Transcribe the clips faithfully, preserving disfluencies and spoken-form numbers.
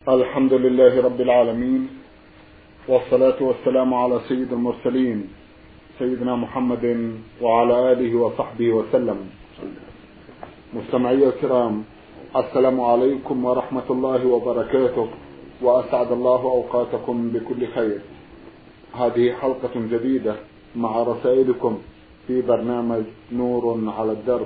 الحمد لله رب العالمين، والصلاة والسلام على سيد المرسلين سيدنا محمد وعلى آله وصحبه وسلم. مستمعي الكرام، السلام عليكم ورحمة الله وبركاته، وأسعد الله أوقاتكم بكل خير. هذه حلقة جديدة مع رسائلكم في برنامج نور على الدرب.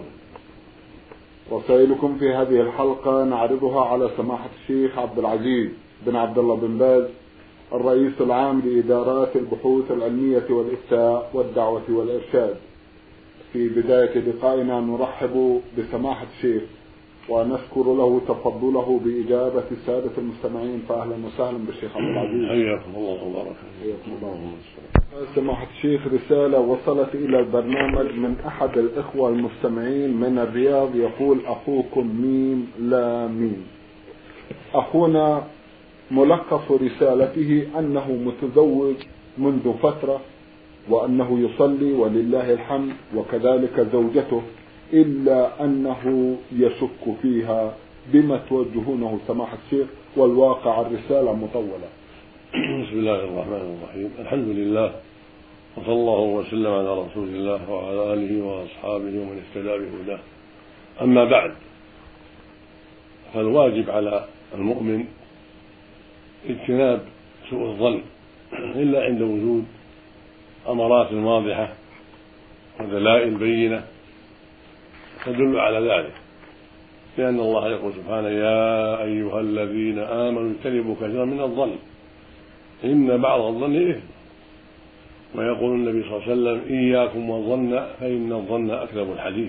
رسائلكم في هذه الحلقة نعرضها على سماحة الشيخ عبد العزيز بن عبد الله بن باز، الرئيس العام لإدارات البحوث العلمية والإفتاء والدعوة والإرشاد. في بداية لقائنا نرحب بسماحة الشيخ ونشكر له تفضله بإجابة السادة المستمعين، فأهلا وسهلا بالشيخ عبد العزيز. حياكم الله وبارك فيكم. سماحة الشيخ، رسالة وصلت إلى البرنامج من أحد الإخوة المستمعين من الرياض، يقول: أخوكم ميم لا ميم. أخونا ملخص رسالته أنه متزوج منذ فترة، وأنه يصلي ولله الحمد، وكذلك زوجته، إلا أنه يشك فيها. بما توجهونه سماحة الشيخ؟ والواقع الرسالة مطولة. بسم الله الرحمن الرحيم. الحمد لله، وصلى الله وسلم على رسول الله وعلى آله وأصحابه ومن اهتدى بهداه. أما بعد، فالواجب على المؤمن اجتناب سوء الظن إلا عند وجود أمارات واضحة ودلائل بينة تدل على ذلك، لأن الله يقول سبحانه: يا أيها الذين آمنوا اجتنبوا كثيرا من الظن إن بعض الظن إثم. ويقول النبي صلى الله عليه وسلم: إياكم والظن فإن الظن أكذب الحديث.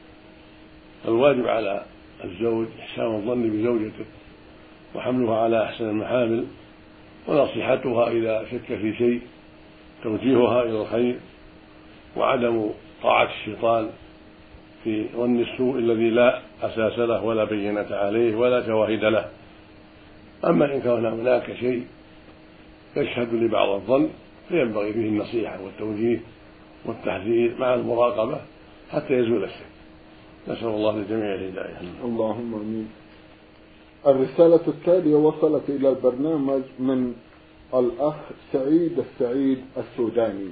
الواجب على الزوج إحسان الظن بزوجته، وحملها على أحسن المحامل، ونصيحتها إذا شك في شيء، توجيهها إلى الخير، وعدم طاعة الشيطان في ظن السوء الذي لا أساس له ولا بينة عليه ولا شواهد له. أما إن كان هناك شيء يشهد لبعض الظن فينبغي فيه النصيحة والتوجيه والتحذير مع المراقبة حتى يزول الشك. نسأل الله للجميع الهداية. اللهم آمين. الرسالة التالية وصلت إلى البرنامج من الأخ سعيد السعيد السوداني.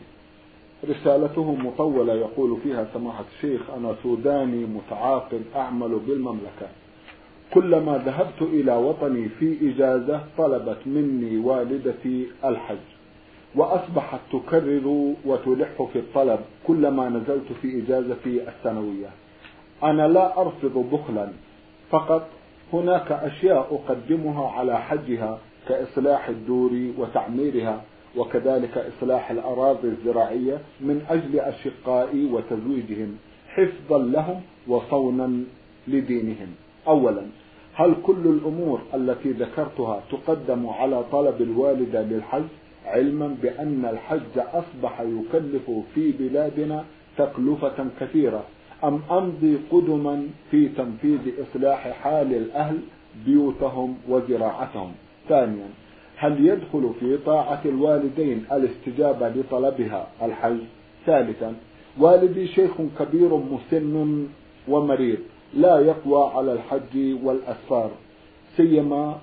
رسالته مطولة، يقول فيها: سماحة الشيخ، أنا سوداني متعاقد أعمل بالمملكة. كلما ذهبت إلى وطني في إجازة طلبت مني والدتي الحج، وأصبحت تكرر وتلح في الطلب كلما نزلت في إجازتي السنوية. أنا لا أرفض بخلا، فقط هناك أشياء أقدمها على حجها كإصلاح الدور وتعميرها، وكذلك إصلاح الأراضي الزراعية من أجل أشقائي وتزويجهم حفظا لهم وصونا لدينهم. أولا، هل كل الأمور التي ذكرتها تقدم على طلب الوالدة للحج، علما بأن الحج أصبح يكلف في بلادنا تكلفة كثيرة، أم أمضي قدما في تنفيذ إصلاح حال الأهل بيوتهم وزراعتهم؟ ثانيا، هل يدخل في طاعة الوالدين الاستجابة لطلبها الحج؟ ثالثا، والدي شيخ كبير مسن ومريض لا يقوى على الحج والأسفار سيما،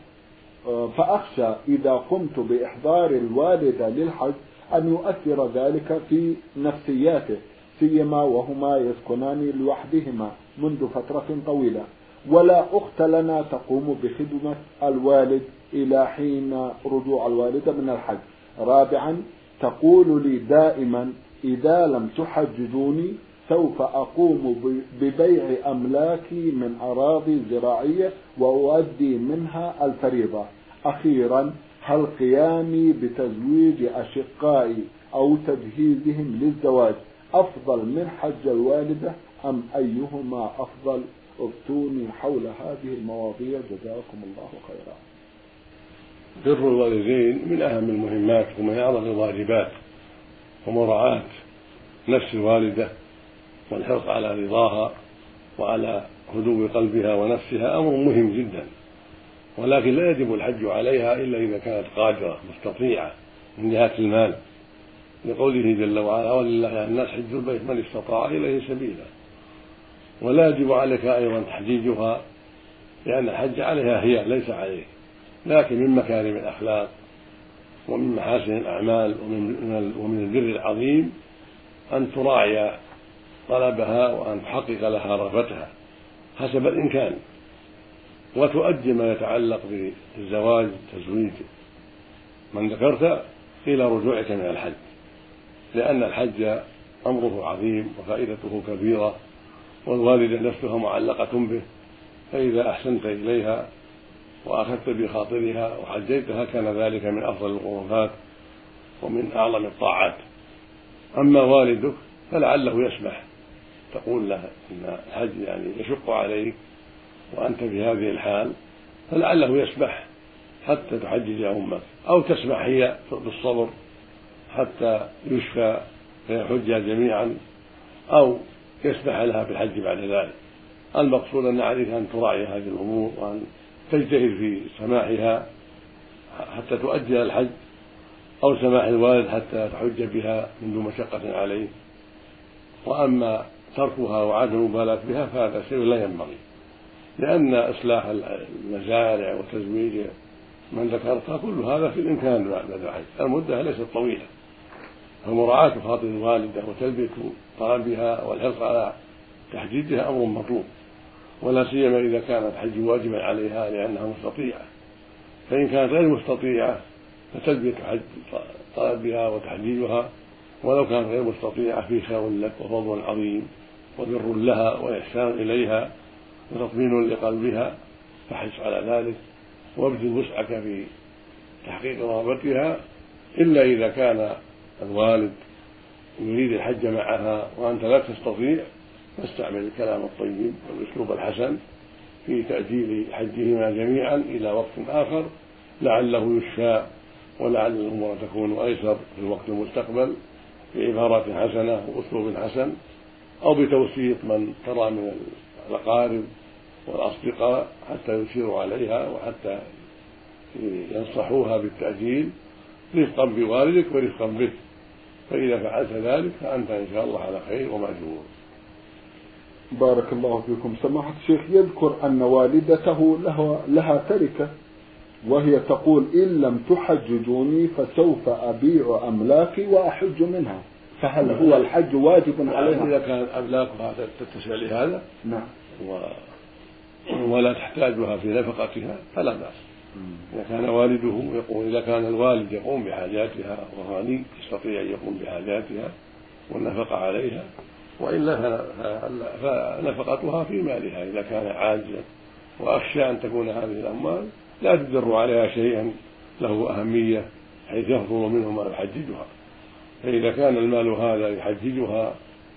فأخشى إذا قمت بإحضار الوالدة للحج أن يؤثر ذلك في نفسياته، سيما وهما يسكنان لوحدهما منذ فترة طويلة، ولا أخت لنا تقوم بخدمة الوالد إلى حين رجوع الوالدة من الحج. رابعا، تقول لي دائما: إذا لم تحججوني سوف أقوم ببيع أملاكي من أراضي زراعية وأؤدي منها الفريضة. أخيرا، هل قيامي بتزويج أشقائي أو تجهيزهم للزواج أفضل من حج الوالدة، أم أيهما أفضل؟ افتوني حول هذه المواضيع، جزاكم الله خيرا. بر الوالدين من أهم المهمات ومن أعظم الواجبات، ومراعاة نفس الوالدة والحرص على رضاها وعلى هدوء قلبها ونفسها أمر مهم جدا، ولكن لا يجب الحج عليها إلا إذا كانت قادرة مستطيعة من جهة المال، لقوله جل وعلا: ولله على الناس حج البيت من استطاع إليه سبيلا. ولا يجب عليك أيضا تحجيجها، لأن الحج عليها هي ليس عليك، لكن من مكارم الأخلاق ومن محاسن الأعمال ومن ومن البر العظيم أن تراعي طلبها وأن تحقق لها رغبتها حسب الإمكان، وتؤدي ما يتعلق بالزواج تزويج من ذكرت إلى رجوعك من الحج، لأن الحج أمره عظيم وفائدته كبيرة والوالدة نفسها معلقة به، فإذا أحسنت إليها وأخذت بخاطرها وحجيتها كان ذلك من أفضل القربات ومن أعظم الطاعات. أما والدك فلعله يسمح، تقول له إن الحج يعني يشق عليك وأنت في هذه الحال، فلعله يسمح حتى تحجج أمك، أو تسمح هي بالصبر حتى يشفى فيحج جميعا، أو يسمح لها بالحج بعد ذلك. المقصود أن عليك أن تراعي هذه الأمور وأن تجتهد في سماحها حتى تؤدي الحج، أو سماح الوالد حتى تحج بها من دون مشقة عليه. وأما تركها وعدم المبالاة بها فهذا شيء لا ينبغي، لأن إصلاح المزارع وتزويج من ذكرتها كل هذا في الإمكان بعد الحج، المدة ليست طويلة، فمراعاة خاطر الوالدة وتلبية طلبها والحرص على تحديدها أمر مطلوب، ولا سيما إذا كان الحج واجبا عليها لأنها مستطيعة. فإن كانت غير مستطيعة فتلبية حج طلبها وتحديدها، ولو كانت غير مستطيعة في خير لك وفضل عظيم وبر لها وإحسان إليها وتطمين لقلبها، فحرص على ذلك وابذل وسعك في تحقيق رغبتها، إلا إذا كان الوالد يريد الحج معها وأنت لا تستطيع، فاستعمل الكلام الطيب والأسلوب الحسن في تأجيل حجهما جميعا إلى وقت آخر لعله يشفى، ولعل الأمور تكون أيسر في الوقت المستقبل بعبارات حسنة وأسلوب حسن، أو بتوسيط من ترى من الأقارب والأصدقاء حتى يشيروا عليها وحتى ينصحوها بالتأجيل رفقا بوالدك ورفقا بك، فإذا فعلت ذلك فأنت إن شاء الله على خير ومأجور. بارك الله فيكم. سماحة الشيخ يذكر أن والدته لها, لها تركة، وهي تقول إن لم تحججوني فسوف أبيع أملاكي وأحج منها، فهل هو الحج واجب عليها؟ إذا كان أملاكها تتسع لهذا نعم و... ولا تحتاجها في نفقتها فلا بأس. إذا كان والده يقوم، إذا كان الوالد يقوم بحاجاتها وغني يستطيع أن يقوم بحاجاتها والنفقة عليها، وإلا فنفقتها في مالها إذا كان عاجزا، وأخشى أن تكون هذه الأموال لا تدر عليها شيئا له أهمية حيث يفضل منه ما يحججها. فإذا كان المال هذا يحججها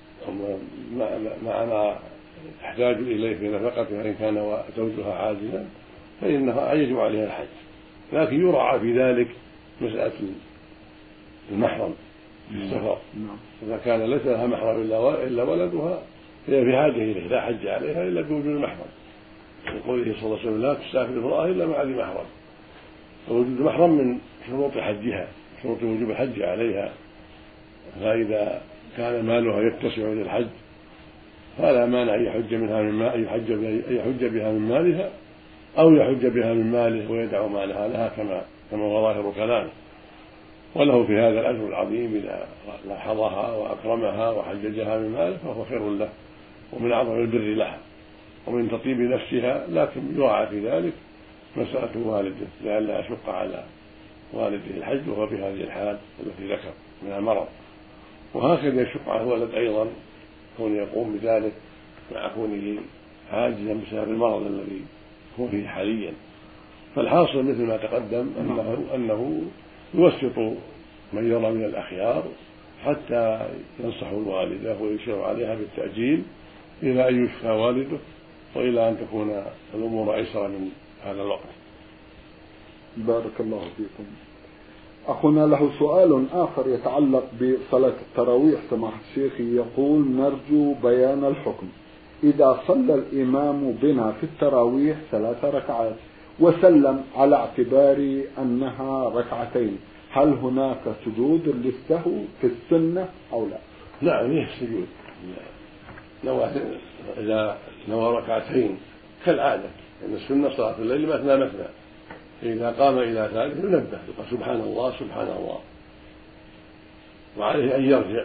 مع ما تحتاج إليه في نفقتها إن كان زوجها عاجزا فإنها يجب عليها الحج، لكن يراعى في ذلك مسألة المحرم في السفر. إذا كان ليس لها محرم إلا ولدها فهي في حاجة إليه، لا حج عليها إلا بوجود المحرم، يقول صلى الله عليه وسلم لا تسافر امرأة إلا مع ذي محرم. ووجود المحرم من شروط حجها، شروط وجوب الحج عليها. فإذا كان مالها يتسع للحج فلا مانع أن يحج منها من مال يحج يحج بها من مالها، أو يحج بها من ماله ويدع مالها لها كما كما هو ظاهر كلامه، وله في هذا الأجر العظيم إذا لاحظها وأكرمها وحججها من ماله فهو خير له ومن أعظم البر لها ومن تطيب نفسها، لكن يراعى في ذلك مسألة والده لئلا يشق على والده الحج وهو في هذه الحال التي ذكر من المرض. وهكذا يشق على الولد أيضا كون يقوم بذلك مع كونه عاجزا بسبب المرض الذي هو فيه حاليا. فالحاصل مثل ما تقدم أنه, أنه يوسط من يرى من الأخيار حتى ينصح الوالدة ويشير عليها بالتأجيل إلى أن يشفى والده وإلى أن تكون الأمور أيسر من هذا الوقت. بارك الله فيكم. أخونا له سؤال آخر يتعلق بصلاة التراويح. سماحة الشيخ يقول نرجو بيان الحكم إذا صلى الإمام بنا في التراويح ثلاث ركعات وسلم على اعتبار أنها ركعتين، هل هناك سجود للسهو في السنة أو لا؟ نعم فيه سجود إذا نوى ركعتين كالعادة، لأن السنة صلاة الليل مثنى مثنى، فإذا قام إلى ذلك ينبه يقول سبحان الله سبحان الله، وعليه أن يرجع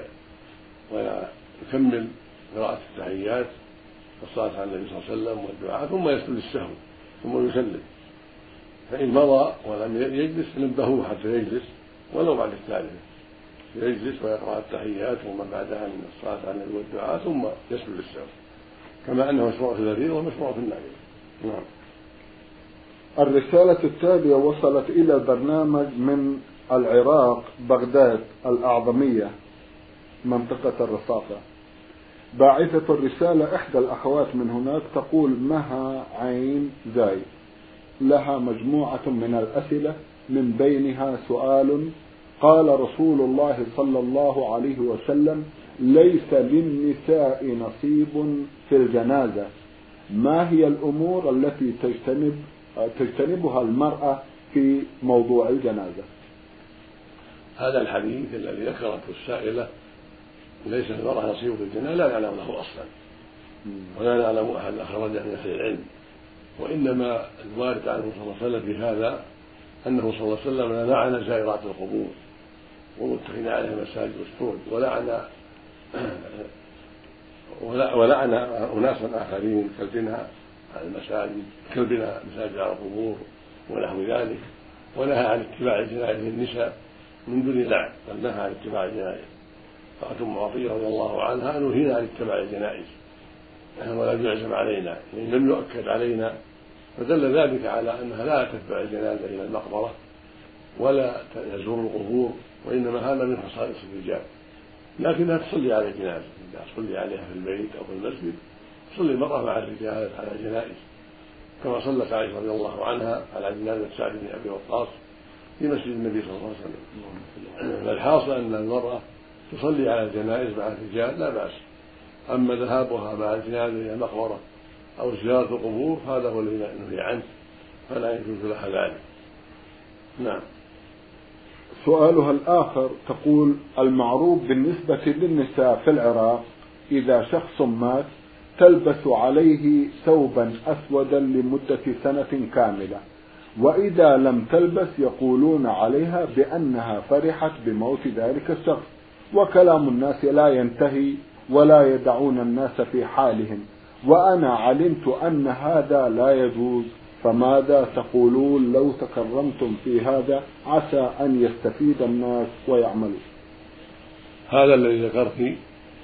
ويكمل قراءة التحيات والصلاة على النبي صلى الله عليه وسلم والدعاء، ثم يسجد للسهو ثم يسلم. فإن مضى ولم يجلس نبهوه حتى يجلس ولو بعد الثالثة، يجلس ويقرأ التحيات وما بعدها من الصلاة على النبي والدعاء ثم يسجد للسهو، كما أنه مشروع في الفريضة ومشروع في النافلة. نعم. الرسالة التالية وصلت إلى البرنامج من العراق، بغداد الأعظمية، منطقة الرصافة. باعثة الرسالة إحدى الأخوات من هناك، تقول مها عين زاي، لها مجموعة من الأسئلة، من بينها سؤال: قال رسول الله صلى الله عليه وسلم: ليس للنساء نصيب في الجنازة، ما هي الأمور التي تجتنب تجتنبها المرأة في موضوع الجنازة؟ هذا الحديث الذي ذكرته السائلة ليس للمرأة نصيب في الجنازة لا نعلم له أصلا، ولا نعلم أحد أخرجه من أهل العلم، وإنما الوارد عنه صلى الله عليه وسلم في هذا أنه صلى الله عليه وسلم لعن زائرات القبور والمتخذين عليها مساجد والسود، ولعن ولعن أناسا آخرين كالبناء على المساجد كالبناء مساجد على القبور ونحو ذلك، ونهى عن اتباع الجنائز النساء من دون لعن، بل نهى عن اتباع الجنائز. قالت أم عطية رضي الله عنها: نهينا عن اتباع الجنائز ولا يعزم علينا، يعني لم يؤكد علينا، فدل ذلك على أنها لا تتبع الجنازة إلى المقبرة ولا تزور القبور، وإنما هذا من خصائص الرجال، لكنها تصلي على الجنازة، إذا تصلي عليها في البيت أو في المسجد تصلي المرأة مع الرجال على الجنائز، كما صلت عائشة رضي الله عنها على جنازة سعد بن أبي وقاص في مسجد النبي صلى الله عليه وسلم. فالحاصل أن المرأة تصلي على الجنائز مع الرجال لا بأس، أما ذهابها مع الجنازة إلى المقبرة أو زيارة القبور هذا هو الذي نهي عنه، فلا يجوز لها ذلك. نعم. سؤالها الآخر تقول: المعروف بالنسبة للنساء في العراق إذا شخص مات تلبس عليه ثوبا أسودا لمدة سنة كاملة، وإذا لم تلبس يقولون عليها بأنها فرحت بموت ذلك الشخص، وكلام الناس لا ينتهي ولا يدعون الناس في حالهم، وأنا علمت أن هذا لا يجوز، فماذا تقولون لو تكرمتم في هذا عسى أن يستفيد الناس ويعملوا؟ هذا الذي ذكرت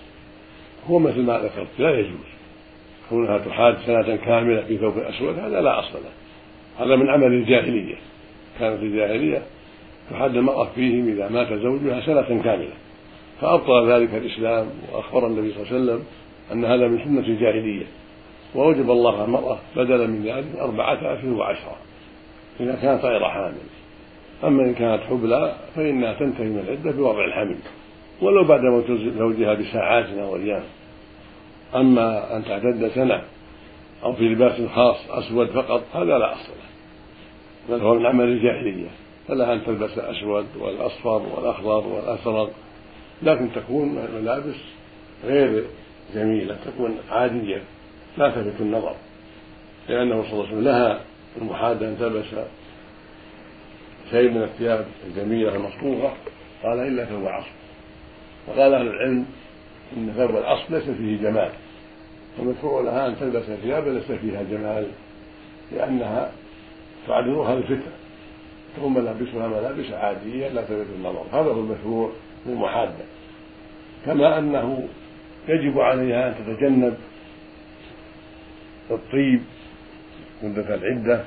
هو مثل ما ذكرت، لا يجوز كونها تحاد سنة كاملة في ثوب أسود، هذا لا أصل له، هذا من عمل الجاهلية، كانت الجاهلية تحاد المرأة فيهم إذا مات زوجها سنة كاملة، فأبطل ذلك الإسلام، وأخبر النبي صلى الله عليه وسلم أن هذا من سنة الجاهلية، ووجب الله على المرأة بدلا من ذلك أربعة أشهر وعشرة إذا كانت غير حامل. أما إن كانت حبلى فإنها تنتهي من العدة بوضع الحمل ولو بعد موت زوجها بساعات أو أيام. أما أن تعتد سنة أو في لباس خاص أسود فقط هذا لا أصل له، بل هو من عمل الجاهلية، فلا أن تلبس الأسود والأصفر والأخضر والأزرق، لكن تكون ملابس غير جميلة، تكون عادية لا تلفت النظر، لأنه صلى الله عليه وسلم لها المحادة أن تلبس شيء من الثياب الجميلة المصفوفة، قال إلا ثوب عصر، وقال أهل العلم إن ثوب العصر ليس فيه جمال، ومشروع لها أن تلبس ثيابا ليس فيها جمال، لأنها تعرضها للفتنة، تكون ملابسها ملابس عادية لا تلفت النظر، هذا هو المشروع للمحادة. كما أنه يجب عليها أن تتجنب الطيب مدة العدة،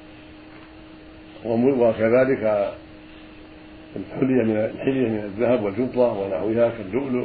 وكذلك الحلية من الحلية من الذهب والفضة ونحوها كاللؤلؤ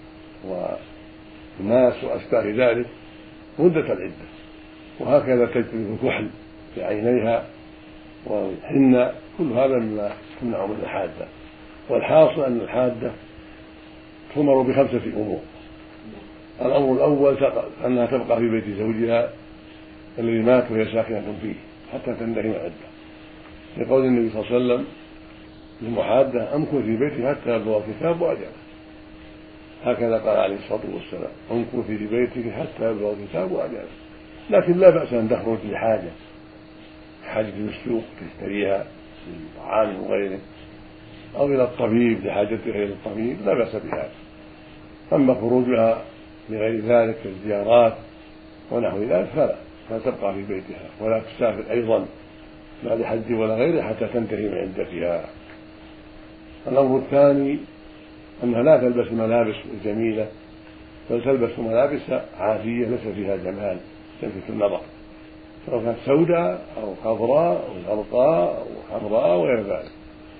والماس وأشباه ذلك مدة العدة، وهكذا تجتنب الكحل في عينيها والحنة، كل هذا مما تمنع من الحادة. والحاصل أن الحادة تؤمر بخمسة أمور: الأمر الأول أنها تبقى في بيت زوجها الذي مات وهي ساكنة فيه حتى تنتهي من العدة، لقول النبي صلى الله عليه وسلم للمحادة: أمكث في بيتك حتى يبلغ الكتاب وأجله، هكذا قال عليه الصلاة والسلام: أمكث في بيتك حتى يبلغ الكتاب وأجله. لكن لا بأس أن تخرج لحاجة حاجة للسوق تشتريها من طعام وغيره، أو إلى الطبيب لحاجتها إلى الطبيب لا بأس بهذا. أما خروجها لغير ذلك كالزيارات ونحو ذلك فلا، فتبقى في بيتها ولا تسافر أيضا لا لحج ولا غيره حتى تنتهي من عدتها. الأمر الثاني أنها لا تلبس الملابس الجميلة، بل تلبس ملابس عادية ليس فيها جمال تلفت النظر، سواء كانت سوداء أو خضراء أو زرقاء أو حمراء وغير ذلك.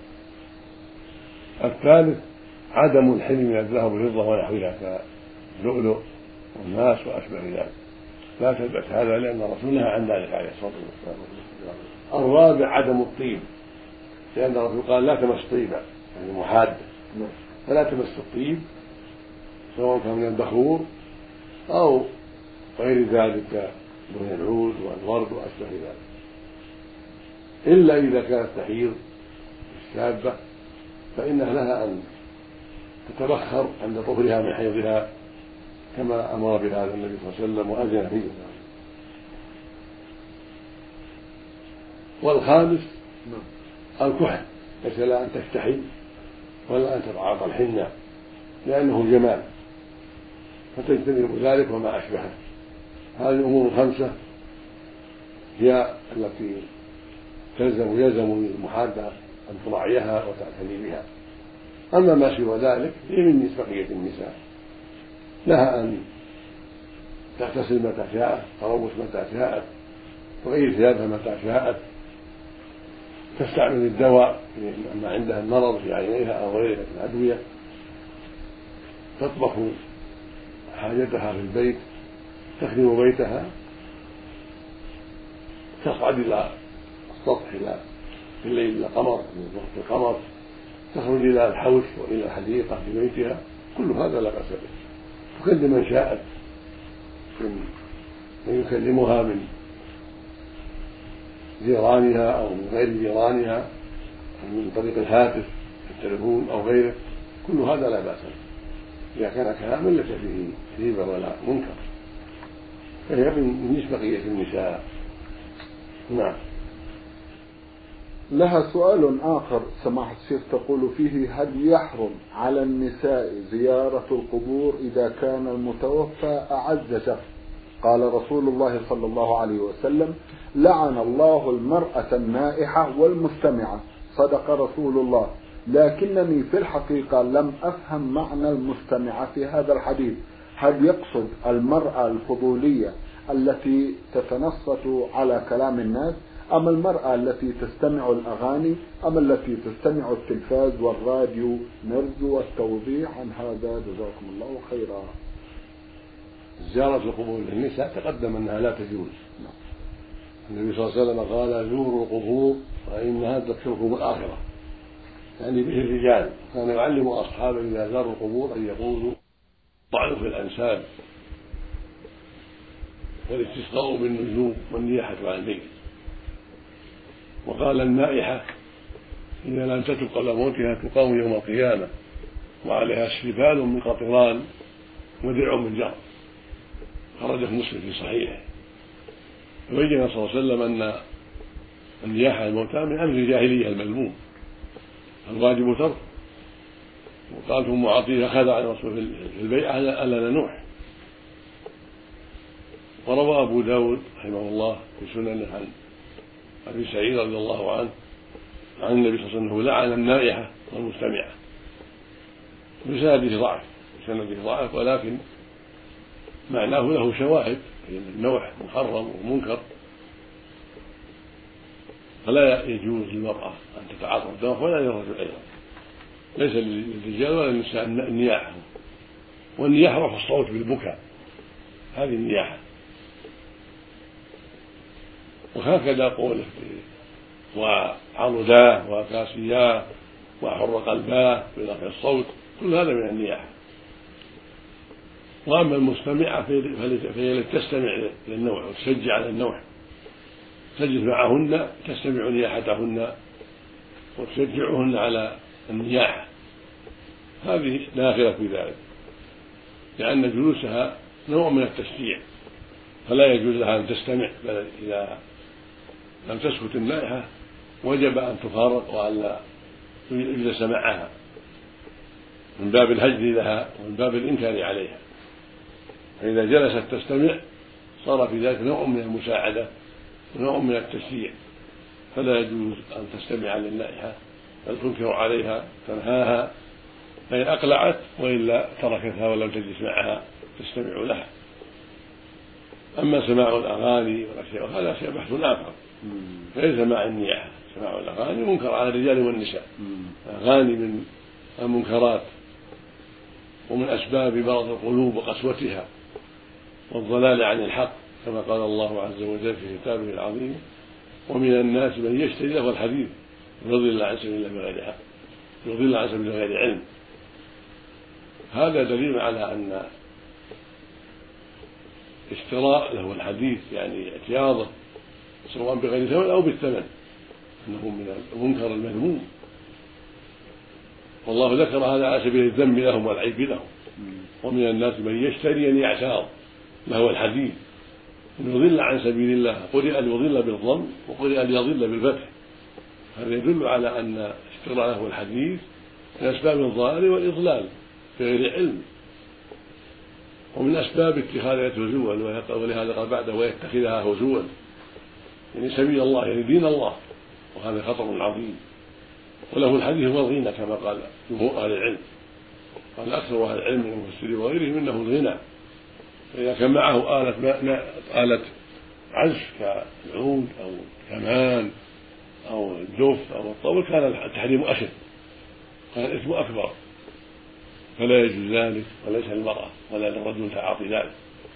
الثالث عدم الحل من الذهب والفضة ونحوها كاللؤلؤ والماس وأشبه ذلك، لا تلبس هذا لأن الرسول نهى عن ذلك عليه الصلاة والسلام. الرابع عدم الطيب، لأن الرسول قال لا تمس طيبا يعني محادة، فلا تمس الطيب سواء كان من البخور أو غير ذلك من العود والورد وأشبه ذلك، إلا إذا كانت تحيض الشابة فإنها لها أن تتبخر عند طهرها من حيضها كما أمر بهذا النبي صلى الله عليه وسلم وأذن فيه. والخامس الكحل، ليس لها أن تكتحل ولا أن تتعاطى الحنة لأنه جمال، فتجتنب ذلك وما أشبهه. هذه الأمور الخمسة هي التي تلزم يلزم المحادة أن تراعيها وتعتني بها. أما ما سوى ذلك هي من بقية النساء، لها أن تغتسل متى شاءت، تروس متى شاءت، تغير ثيابها متى شاءت، تستعمل الدواء لما عندها المرض في عينيها أو غيرها من الأدوية، تطبخ حاجتها في البيت، تخدم بيتها، تصعد إلى السطح إلى في الليل إلى القمر من وقت القمر، تخرج إلى الحوش وإلى الحديقة في بيتها، كل هذا لا بأس به. تكلم من شاءت من يكلمها من جيرانها أو من غير جيرانها أو من طريق الهاتف التلفون أو غيره، كل هذا لا بأس به إذا كان كلاما ليس فيه ريبة ولا منكر، فهي من بقية النساء. نعم. لها سؤال آخر سماحة الشيخ تقول فيه: هل يحرم على النساء زيارة القبور إذا كان المتوفى أعز شخص؟ قال رسول الله صلى الله عليه وسلم: لعن الله المرأة النائحة والمستمعة. صدق رسول الله، لكنني في الحقيقة لم أفهم معنى المستمعة في هذا الحديث. هل يقصد المرأة الفضولية التي تتنصت على كلام الناس، أم المرأة التي تستمع الأغاني، أم التي تستمع التلفاز والراديو؟ نرجو التوضيح عن هذا جزاكم الله خيرا. زيارة القبور للنساء تقدم أنها لا تجوز. النبي صلى الله عليه وسلم قال: زوروا القبور فإنها تذكركم الآخرة، يعني به الرجال. كان يعلم أصحابه إذا زاروا القبور أن يقولوا طعنوا في الأنساب والاستسقاء بالنجوم والنياحة عن الميت. وقال: النائحة إذا لم تتب قبل موتها تقام يوم القيامة وعليها سلبال من قطران ودرع من جرب. خرجه مسلم في صحيحه. وبين صلى الله عليه وسلم أن النياحة الموتى من أمر الجاهلية المذموم، الواجب ترك. وقال ثم عطيه أخذ عن الرسول في البيعة ألا ننوح. وروى أبو داود رحمه الله في سننه عن أبي سعيد رضي الله عنه عن النبي صلى الله عليه وسلم لعن النائحة والمستمعة، بسنده ضعف بسنده ضعف ولكن معناه له شواهد، لأن النوح محرم ومنكر، فلا يجوز للمرأة أن تتعاطى الدواء ولا للرجل أيضا، ليس للرجال ولا للنساء النياحة. والنياحة رفع الصوت بالبكاء، هذه النياحة. وهكذا قوله وعرضاه وكاسياه وحر قلباه برفع الصوت، كل هذا من النياحة. وأما المستمعة فهي التي تستمع للنوح وتشجع على النوح، تجلس معهن تستمع نياحتهن وتشجعهن على النياحة، هذه داخلة في ذلك، لأن جلوسها نوع من التشجيع، فلا يجوز لها أن تستمع، بل إذا لم تسكت النائحة وجب أن تفارق وأن لا يجلس معها من باب الهجر لها ومن باب الإنكار عليها. فإذا جلست تستمع صار في ذلك نوع من المساعدة ونوع من التشجيع، فلا يجوز أن تستمع للنائحة بل تنكر عليها تنهاها، فإن أقلعت وإلا تركتها ولم تجلس معها تستمع لها. أما سماع الأغاني والأشياء هذا شيء بحث آخر، ليس مع النياحة. سماع الأغاني منكر على الرجال والنساء، الأغاني من المنكرات ومن أسباب مرض القلوب وقسوتها والضلال عن الحق، كما قال الله عز وجل في كتابه العظيم: ومن الناس من يشتري له الحديث يضل عن سبيل الله بغير حق يضل عن سبيل الله بغير علم. هذا دليل على أن اشتراء له الحديث يعني اعتياضه سواء بغير ثمن أو بالثمن أنه من المنكر المذموم، والله ذكر هذا على سبيل الذم لهم والعيب لهم. ومن الناس من يشتري أن يعتاض له الحديث يضل عن سبيل الله، قرئ أن يضل بالضم وقرئ أن يضل بالفتح. هذا يدل على أن اشتراء له الحديث من أسباب الضلال والإضلال بغير علم، ومن أسباب اتخاذها هزوا، ولهذا قال بعده: ويتخذها هزوا، يعني سبيل الله يعني دين الله، وهذا خطر عظيم. وله الحديث هو الغنى كما قال جمهور أهل العلم، قال أكثر أهل العلم من المفسرين وغيرهم إنه الغنى. فإذا كان معه آلة آلة عزف كالعود أو كمان أو الدف أو الطبل كان التحريم أشد، كان الإثم أكبر، فلا يجوز ذلك، وليس للمرأة ولا للرجل تعاطي ذلك،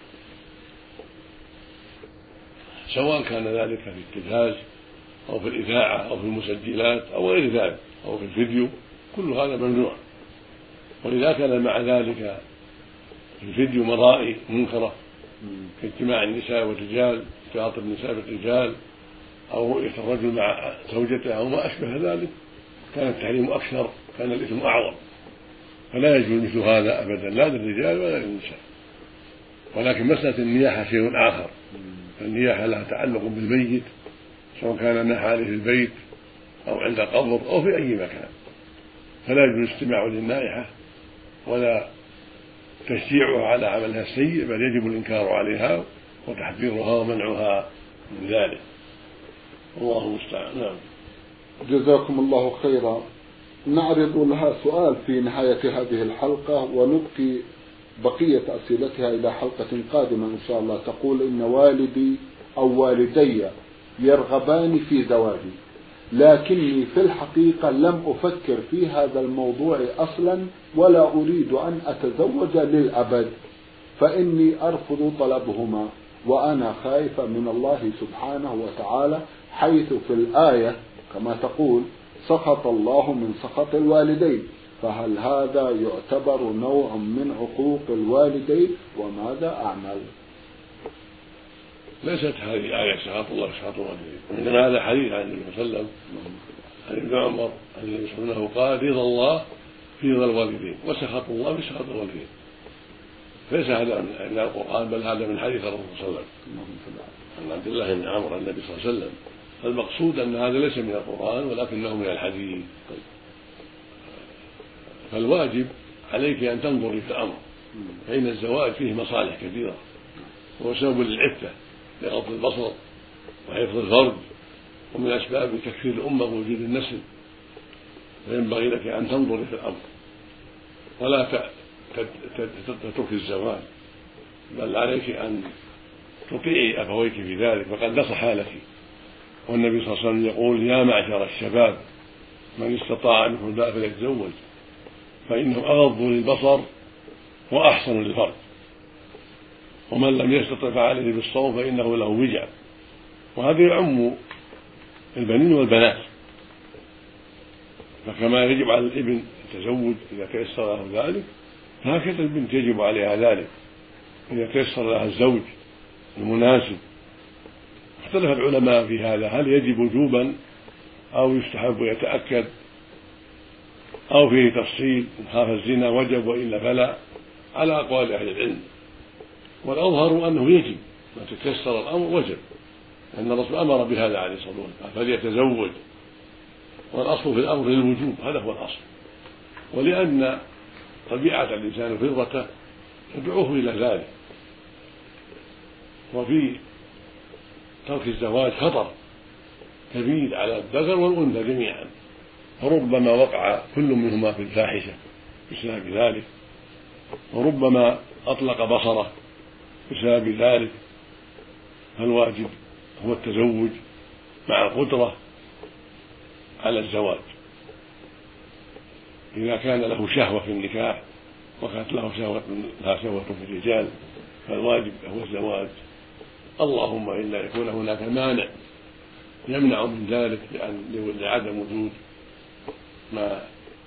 سواء كان ذلك في التلفاز أو في الإذاعة أو في المسجلات أو غير ذلك أو في الفيديو، كل هذا ممنوع. وإذا كان مع ذلك في الفيديو مرائي منكرة كاجتماع النساء والرجال، اختلاط النساء بالرجال، أو رؤية الرجل مع زوجته أو ما أشبه ذلك، كان التحريم أكثر، كان الإثم أعظم. فلا يجوز مثل هذا أبدا، لا للرجال ولا للنساء. ولكن مسألة النياحة شيء آخر، النياحة لها تعلق بالميت سواء كان ناح عليه في البيت أو عند قبر أو في أي مكان، فلا يجوز الاستماع للنائحة ولا تشجيعها على عملها السيء، بل يجب الإنكار عليها وتحذيرها ومنعها من ذلك. الله المستعان. نعم. جزاكم الله خيرا. نعرض لها سؤال في نهاية هذه الحلقة ونبقي بقية أسئلتها إلى حلقة قادمة إن شاء الله. تقول: إن والدي أو والدي يرغبان في زواجي، لكني في الحقيقة لم أفكر في هذا الموضوع أصلا ولا أريد أن أتزوج للأبد، فإني أرفض طلبهما، وأنا خائفة من الله سبحانه وتعالى، حيث في الآية كما تقول: سخط الله من سخط الوالدين، فهل هذا يعتبر نوع من عقوق الوالدين؟ وماذا أعمل؟ ليست هذه آية سخط الله سخط الوالدين، إنما هذا حديث عن النبي صلى الله عليه وسلم عن ابن عمر أن النبي صلى الله عليه وسلم قال: رضا الله في رضا الوالدين وسخط الله في سخط الوالدين. ليس هذا من القرآن، بل هذا من حديث الرسول صلى الله عليه وسلم عن عبد الله بن عمرو عن النبي صلى الله عليه وسلم. المقصود أن هذا ليس من القرآن ولكنه من الحديث. فالواجب عليك أن تنظري في الأمر، فإن الزواج فيه مصالح كثيرة، وهو سبب للعفة لغض البصر وحفظ الفرج، ومن أسباب تكثير الأمة ووجود النسل. فينبغي لك أن تنظري في الأمر ولا تترك الزواج، بل عليك أن تطيعي أبويك في ذلك، فقد نصح لك. والنبي صلى الله عليه وسلم يقول: يا معشر الشباب من استطاع منكم الباء فليتزوج، فإنه أغض للبصر وأحسن للفرج، ومن لم يستطع فعليه بالصوم فإنه له وجع. وهذا يعم البنين والبنات، فكما يجب على الابن التزوج إذا تيسر له ذلك، هكذا البنت يجب عليها ذلك إذا تيسر لها الزوج المناسب. اختلف العلماء في هذا، هل يجب وجوبا أو يستحب ويتأكد، أو فيه تفصيل: إن خاف الزنا وجب وإلا فلا، على أقوال أهل العلم. والأظهر أنه يجب، ما تتيسر الأمر وجب، لأن الرسول أمر بهذا عليه الصلاة والسلام فليتزوج، والأصل في الأمر للوجوب، هذا هو الأصل. ولأن طبيعة الإنسان وفطرته تدعوه إلى ذلك، وفي ترك الزواج خطر كبير على الذكر والأنثى جميعا، فربما وقع كل منهما في الفاحشة بسبب ذلك، وربما أطلق بصره بسبب ذلك. فالواجب هو التزوج مع القدرة على الزواج. إذا كان له شهوة في النكاح وكانت له شهوة لها شهوة في الرجال فالواجب هو الزواج، اللهم إلا يكون هناك مانع يمنع من ذلك لعدم وجود ما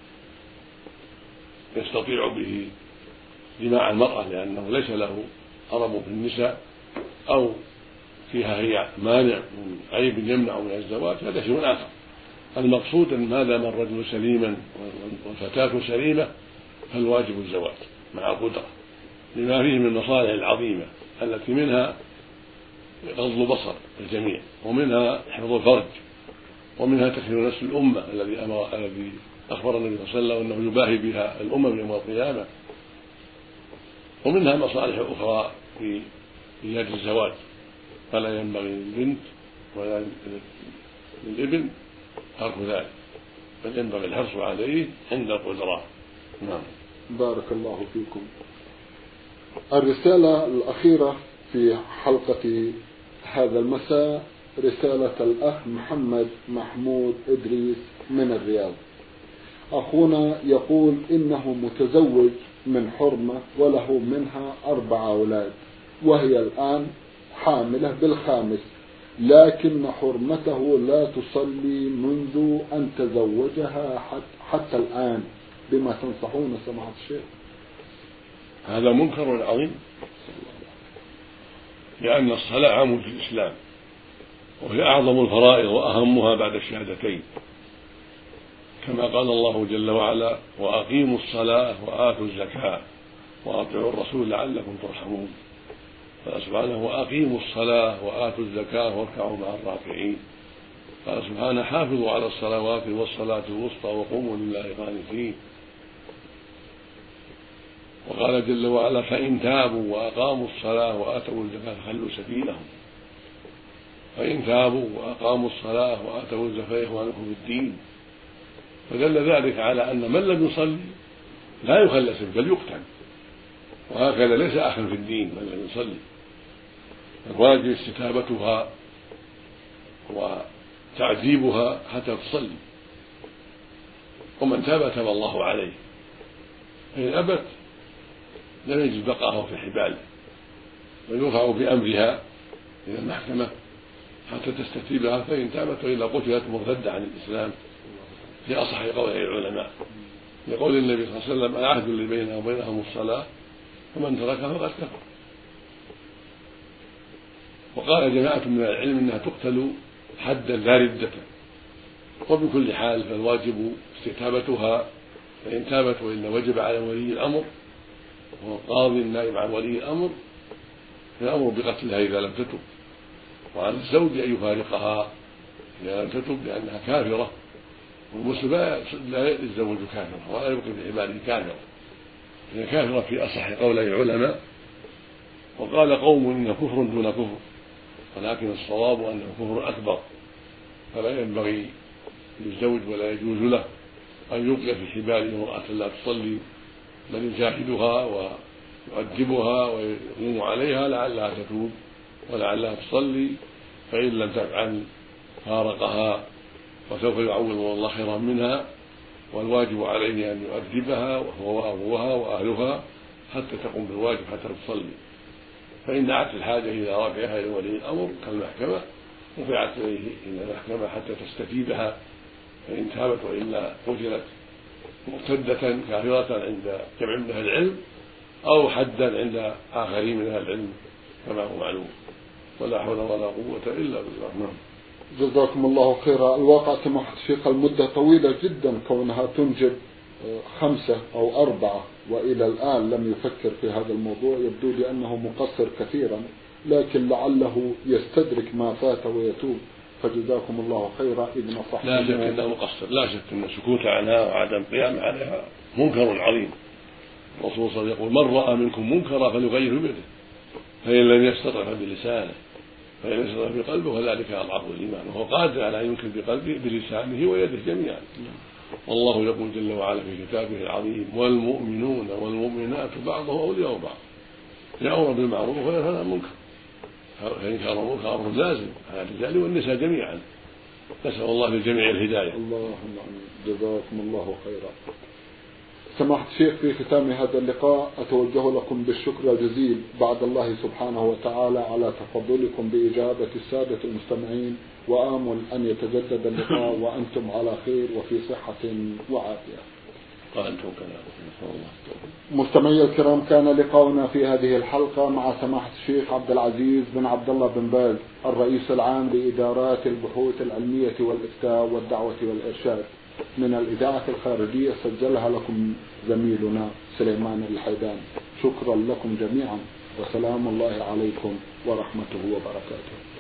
يستطيع به جماع المرأة لأنه ليس له أرب في النساء أو فيها هي مانع من عيب يمنع من الزواج، هذا شيء آخر. المقصود أن ما دام الرجل سليما والفتاة سليمة فالواجب الزواج مع القدرة لما فيه من المصالح العظيمة التي منها غض البصر الجميع، ومنها حفظ الفرج، ومنها تكثير نسل الأمة الذي أمر الذي أخبر النبي صلى الله عليه وسلم أنه يباهي بها الأمم يوم القيامة، ومنها مصالح أخرى في إيجاد الزواج، فلا ينبغي للبنت ولا للابن ترك ذلك، بل ينبغي الحرص عليه عند القدرة. نعم. بارك الله فيكم. الرسالة الأخيرة في حلقة هذا المساء رسالة الأخ محمد محمود إدريس من الرياض. أخونا يقول إنه متزوج من حرمة وله منها أربع أولاد، وهي الآن حاملة بالخامس، لكن حرمته لا تصلي منذ أن تزوجها حتى الآن، بما تنصحون سماحة الشيخ؟ هذا منكر عظيم، لأن الصلاة عام في الإسلام وهي أعظم الفرائض وأهمها بعد الشهادتين، كما قال الله جل وعلا: وأقيموا الصلاة وآتوا الزكاة وأطيعوا الرسول لعلكم ترحمون. قال سبحانه: وأقيموا الصلاة وآتوا الزكاة واركعوا مع الراكعين. قال سبحانه: حافظوا على الصلوات والصلاة الوسطى وقوموا لله قانتين. وقال جل وعلا: فإن تابوا وأقاموا الصلاة وآتوا الزكاة فخلوا سبيلهم. فإن تابوا وأقاموا الصلاة وآتوا الزكاة إخوانكم في الدين. فدل ذلك على أن من لم يصلي لا يخلى سبيل بل يقتل، وهكذا ليس أخا في الدين من لم يصلي، الواجب استتابتها وتعذيبها حتى تصلي، ومن تاب تاب الله عليه، فإن أبت لم يجد بقاءه في حباله ويرفع بأمرها إلى المحكمة حتى تستتيبها، فإن تابت وإلا قتلت مرتدة عن الإسلام في أصح قولي العلماء، لقول النبي صلى الله عليه وسلم: العهد اللي بيننا وبينهم الصلاة فمن تركها فقد كفر. وقال جماعة من العلم إنها تقتل حدا لا ردة. وبكل حال فالواجب استتابتها، فإن تابت وإلا وجب على ولي الأمر وهو القاضي النائب عن ولي الأمر الأمر بقتلها إذا لم تتب، وعلى الزوج أن يفارقها إذا لم تتب لأنها كافرة، والمسلم لا يتزوج كافرة ولا يبقي بعباده كافرة، هي كافرة في أصح قولي العلماء. وقال قوم إنه كفر دون كفر، ولكن الصواب أنه كفر أكبر، فلا ينبغي للزوج ولا يجوز له أن يبقي في حباله امرأة لا تصلي، بل يجاهدها ويؤدبها ويقوم عليها لعلها تتوب ولعلها تصلي، فإن لم تفعل فارقها وسوف يعوض الله خيرا منها، والواجب عليه أن يؤدبها وهو وأبوها وأهلها حتى تقوم بالواجب حتى تصلي. فإن دعت الحاجة إلى رفعها إلى ولي الأمر كالمحكمة رفعت إليه إلى المحكمة حتى تستتيبها، فإن تابت وإلا قتلت مرتدة كافرة عند جمع من أهل العلم أو حدا عند آخرين من أهل العلم كما هو معلوم. ولا حول ولا قوة إلا بالله. جزاكم الله خيرا. الواقع سماحة الشيخ المدة طويلة جدا كونها تنجب خمسة أو أربعة، وإلى الآن لم يفكر في هذا الموضوع، يبدو لي أنه مقصر كثيرا لكن لعله يستدرك ما فات ويتوب، فجزاكم الله خيرا إذ نصحتم. لا شك أنه مقصر، لا شك أن السكوت عنها وعدم القيام عليها منكر عظيم. الرسول صلى الله عليه وسلم يقول: من رأى منكم منكرا فليغيره بيده، فإن لم يستطع فبلسانه، فإن لم يستطع بقلبه فذلك أضعف الإيمان، وهو قادر على أن ينكر بقلبه بلسانه ويده جميعا. والله يقول جل وعلا في كتابه العظيم: والمؤمنون والمؤمنات بعضهم أولياء بعض يأمر بالمعروف وينهى عن المنكر، فإنكار المنكر أمر لازم على الرجال والنساء جميعا. نسأل الله للجميع الهداية. اللهم جزاكم الله خيرا. سماحة الشيخ، في ختام هذا اللقاء أتوجه لكم بالشكر الجزيل بعد الله سبحانه وتعالى على تفضلكم بإجابة السادة المستمعين، وآمل أن يتجدد اللقاء وأنتم على خير وفي صحة وعافية. وأنتم كذلك. مستمعي الكرام، كان لقاؤنا في هذه الحلقة مع سماحة الشيخ عبد العزيز بن عبد الله بن باز، الرئيس العام لإدارات البحوث العلمية والإفتاء والدعوة والإرشاد، من الإذاعة الخارجية، سجلها لكم زميلنا سليمان الحيدان. شكرا لكم جميعا، وسلام الله عليكم ورحمته وبركاته.